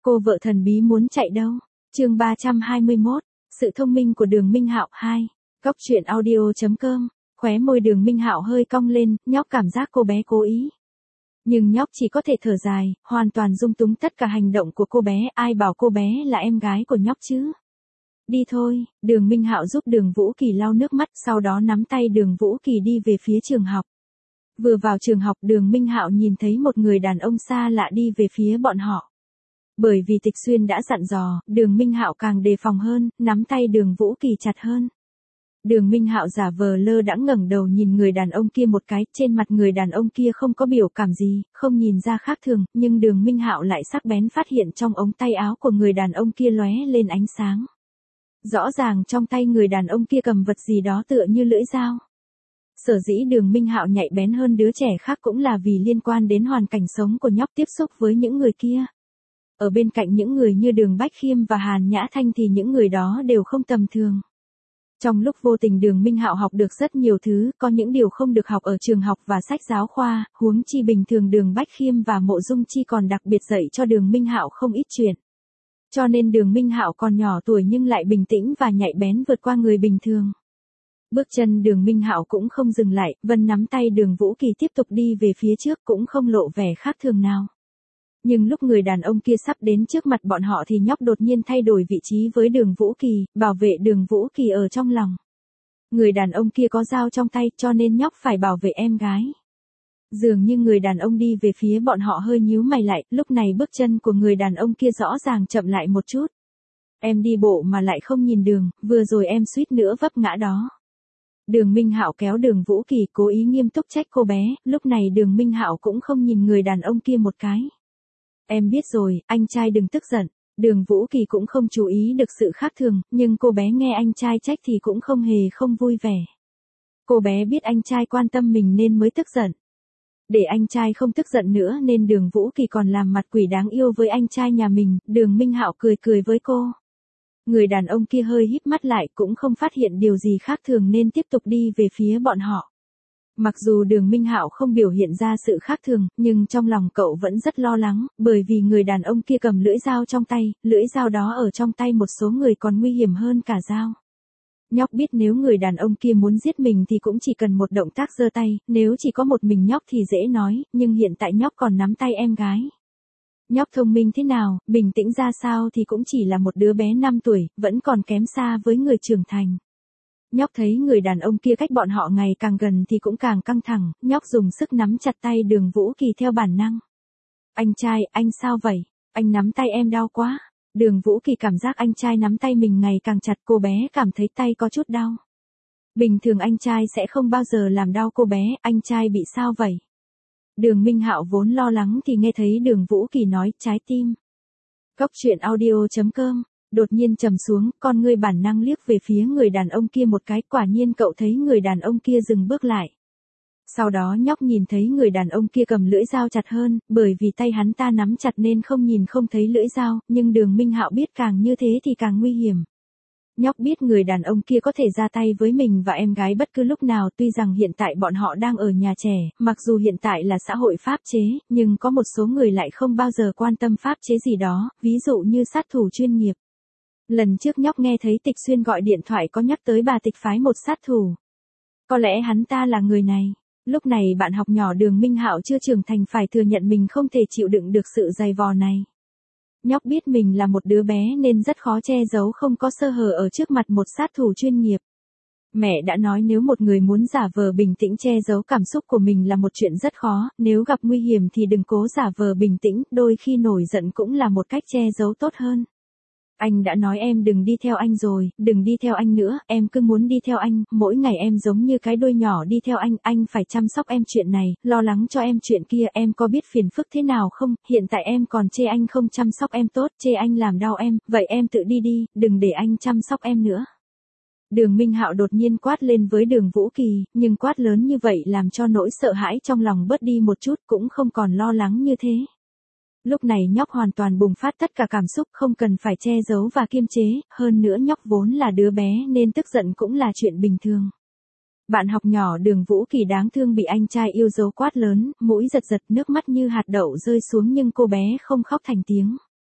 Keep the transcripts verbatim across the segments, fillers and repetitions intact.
Cô vợ thần bí muốn chạy đâu? Chương ba trăm hai mươi mốt. Sự thông minh của Đường Minh Hạo hai. Góc truyện audio chấm com. Khóe môi Đường Minh Hạo hơi cong lên, nhóc cảm giác cô bé cố ý. Nhưng nhóc chỉ có thể thở dài, hoàn toàn dung túng tất cả hành động của cô bé, ai bảo cô bé là em gái của nhóc chứ? Đi thôi, Đường Minh Hạo giúp Đường Vũ Kỳ lau nước mắt, sau đó nắm tay Đường Vũ Kỳ đi về phía trường học. Vừa vào trường học, Đường Minh Hạo nhìn thấy một người đàn ông xa lạ đi về phía bọn họ. Bởi vì Tịch Xuyên đã dặn dò, Đường Minh Hạo càng đề phòng hơn, nắm tay Đường Vũ Kỳ chặt hơn. Đường Minh Hạo giả vờ lơ đãng ngẩng đầu nhìn người đàn ông kia một cái, trên mặt người đàn ông kia không có biểu cảm gì, không nhìn ra khác thường, nhưng Đường Minh Hạo lại sắc bén phát hiện trong ống tay áo của người đàn ông kia lóe lên ánh sáng. Rõ ràng trong tay người đàn ông kia cầm vật gì đó tựa như lưỡi dao. Sở dĩ Đường Minh Hạo nhạy bén hơn đứa trẻ khác cũng là vì liên quan đến hoàn cảnh sống của nhóc, tiếp xúc với những người kia. Ở bên cạnh những người như Đường Bách Khiêm và Hàn Nhã Thanh thì những người đó đều không tầm thường. Trong lúc vô tình Đường Minh Hạo học được rất nhiều thứ, có những điều không được học ở trường học và sách giáo khoa, huống chi bình thường Đường Bách Khiêm và Mộ Dung Chi còn đặc biệt dạy cho Đường Minh Hạo không ít chuyện. Cho nên Đường Minh Hạo còn nhỏ tuổi nhưng lại bình tĩnh và nhạy bén vượt qua người bình thường. Bước chân Đường Minh Hạo cũng không dừng lại, vẫn nắm tay Đường Vũ Kỳ tiếp tục đi về phía trước, cũng không lộ vẻ khác thường nào. Nhưng lúc người đàn ông kia sắp đến trước mặt bọn họ thì nhóc đột nhiên thay đổi vị trí với Đường Vũ Kỳ, bảo vệ Đường Vũ Kỳ ở trong lòng. Người đàn ông kia có dao trong tay cho nên nhóc phải bảo vệ em gái. Dường như người đàn ông đi về phía bọn họ hơi nhíu mày lại, lúc này bước chân của người đàn ông kia rõ ràng chậm lại một chút. Em đi bộ mà lại không nhìn đường, vừa rồi em suýt nữa vấp ngã đó. Đường Minh Hạo kéo Đường Vũ Kỳ, cố ý nghiêm túc trách cô bé, lúc này Đường Minh Hạo cũng không nhìn người đàn ông kia một cái. Em biết rồi, anh trai đừng tức giận. Đường Vũ Kỳ cũng không chú ý được sự khác thường, nhưng cô bé nghe anh trai trách thì cũng không hề không vui vẻ. Cô bé biết anh trai quan tâm mình nên mới tức giận. Để anh trai không tức giận nữa nên Đường Vũ Kỳ còn làm mặt quỷ đáng yêu với anh trai nhà mình, Đường Minh Hạo cười cười với cô. Người đàn ông kia hơi híp mắt lại, cũng không phát hiện điều gì khác thường nên tiếp tục đi về phía bọn họ. Mặc dù Đường Minh Hạo không biểu hiện ra sự khác thường, nhưng trong lòng cậu vẫn rất lo lắng, bởi vì người đàn ông kia cầm lưỡi dao trong tay, lưỡi dao đó ở trong tay một số người còn nguy hiểm hơn cả dao. Nhóc biết nếu người đàn ông kia muốn giết mình thì cũng chỉ cần một động tác giơ tay, nếu chỉ có một mình nhóc thì dễ nói, nhưng hiện tại nhóc còn nắm tay em gái. Nhóc thông minh thế nào, bình tĩnh ra sao thì cũng chỉ là một đứa bé năm tuổi, vẫn còn kém xa với người trưởng thành. Nhóc thấy người đàn ông kia cách bọn họ ngày càng gần thì cũng càng căng thẳng, nhóc dùng sức nắm chặt tay Đường Vũ Kỳ theo bản năng. Anh trai, anh sao vậy? Anh nắm tay em đau quá. Đường Vũ Kỳ cảm giác anh trai nắm tay mình ngày càng chặt, cô bé cảm thấy tay có chút đau. Bình thường anh trai sẽ không bao giờ làm đau cô bé, anh trai bị sao vậy? Đường Minh Hạo vốn lo lắng thì nghe thấy Đường Vũ Kỳ nói, trái tim. Góc truyện audio chấm com. Đột nhiên trầm xuống, con ngươi bản năng liếc về phía người đàn ông kia một cái, quả nhiên cậu thấy người đàn ông kia dừng bước lại. Sau đó nhóc nhìn thấy người đàn ông kia cầm lưỡi dao chặt hơn, bởi vì tay hắn ta nắm chặt nên không nhìn không thấy lưỡi dao, nhưng Đường Minh Hạo biết càng như thế thì càng nguy hiểm. Nhóc biết người đàn ông kia có thể ra tay với mình và em gái bất cứ lúc nào, tuy rằng hiện tại bọn họ đang ở nhà trẻ, mặc dù hiện tại là xã hội pháp chế, nhưng có một số người lại không bao giờ quan tâm pháp chế gì đó, ví dụ như sát thủ chuyên nghiệp. Lần trước nhóc nghe thấy Tịch Xuyên gọi điện thoại có nhắc tới bà Tịch phái một sát thủ. Có lẽ hắn ta là người này. Lúc này bạn học nhỏ Đường Minh Hạo chưa trưởng thành phải thừa nhận mình không thể chịu đựng được sự dày vò này. Nhóc biết mình là một đứa bé nên rất khó che giấu không có sơ hở ở trước mặt một sát thủ chuyên nghiệp. Mẹ đã nói nếu một người muốn giả vờ bình tĩnh che giấu cảm xúc của mình là một chuyện rất khó, nếu gặp nguy hiểm thì đừng cố giả vờ bình tĩnh, đôi khi nổi giận cũng là một cách che giấu tốt hơn. Anh đã nói em đừng đi theo anh rồi, đừng đi theo anh nữa, em cứ muốn đi theo anh, mỗi ngày em giống như cái đuôi nhỏ đi theo anh, anh phải chăm sóc em chuyện này, lo lắng cho em chuyện kia, em có biết phiền phức thế nào không, hiện tại em còn chê anh không chăm sóc em tốt, chê anh làm đau em, vậy em tự đi đi, đừng để anh chăm sóc em nữa. Đường Minh Hạo đột nhiên quát lên với Đường Vũ Kỳ, nhưng quát lớn như vậy làm cho nỗi sợ hãi trong lòng bớt đi một chút, cũng không còn lo lắng như thế. Lúc này nhóc hoàn toàn bùng phát tất cả cảm xúc, không cần phải che giấu và kiềm chế, hơn nữa nhóc vốn là đứa bé nên tức giận cũng là chuyện bình thường. Bạn học nhỏ Đường Vũ Kỳ đáng thương bị anh trai yêu dấu quát lớn, mũi giật giật, nước mắt như hạt đậu rơi xuống nhưng cô bé không khóc thành tiếng.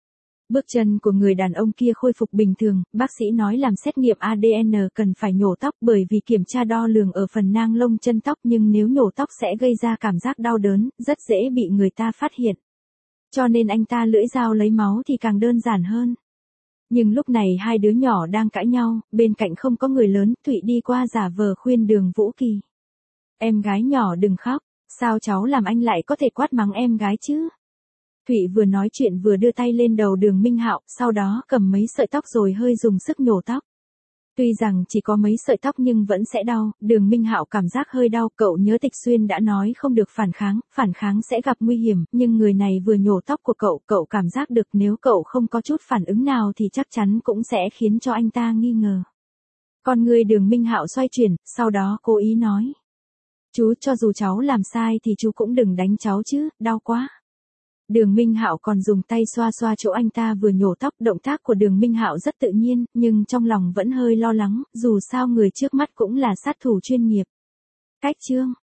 Bước chân của người đàn ông kia khôi phục bình thường, bác sĩ nói làm xét nghiệm a đê en cần phải nhổ tóc bởi vì kiểm tra đo lường ở phần nang lông chân tóc nhưng nếu nhổ tóc sẽ gây ra cảm giác đau đớn, rất dễ bị người ta phát hiện. Cho nên anh ta lưỡi dao lấy máu thì càng đơn giản hơn. Nhưng lúc này hai đứa nhỏ đang cãi nhau, bên cạnh không có người lớn, Thụy đi qua giả vờ khuyên Đường Vũ Kỳ. Em gái nhỏ đừng khóc, sao cháu làm anh lại có thể quát mắng em gái chứ? Thụy vừa nói chuyện vừa đưa tay lên đầu Đường Minh Hạo, sau đó cầm mấy sợi tóc rồi hơi dùng sức nhổ tóc. Tuy rằng chỉ có mấy sợi tóc nhưng vẫn sẽ đau, Đường Minh Hạo cảm giác hơi đau, cậu nhớ Tịch Xuyên đã nói không được phản kháng, phản kháng sẽ gặp nguy hiểm, nhưng người này vừa nhổ tóc của cậu, cậu cảm giác được nếu cậu không có chút phản ứng nào thì chắc chắn cũng sẽ khiến cho anh ta nghi ngờ. Con người Đường Minh Hạo xoay chuyển, sau đó cố ý nói. Chú cho dù cháu làm sai thì chú cũng đừng đánh cháu chứ, đau quá. Đường Minh Hạo còn dùng tay xoa xoa chỗ anh ta vừa nhổ tóc, động tác của Đường Minh Hạo rất tự nhiên, nhưng trong lòng vẫn hơi lo lắng, dù sao người trước mắt cũng là sát thủ chuyên nghiệp. Cách chương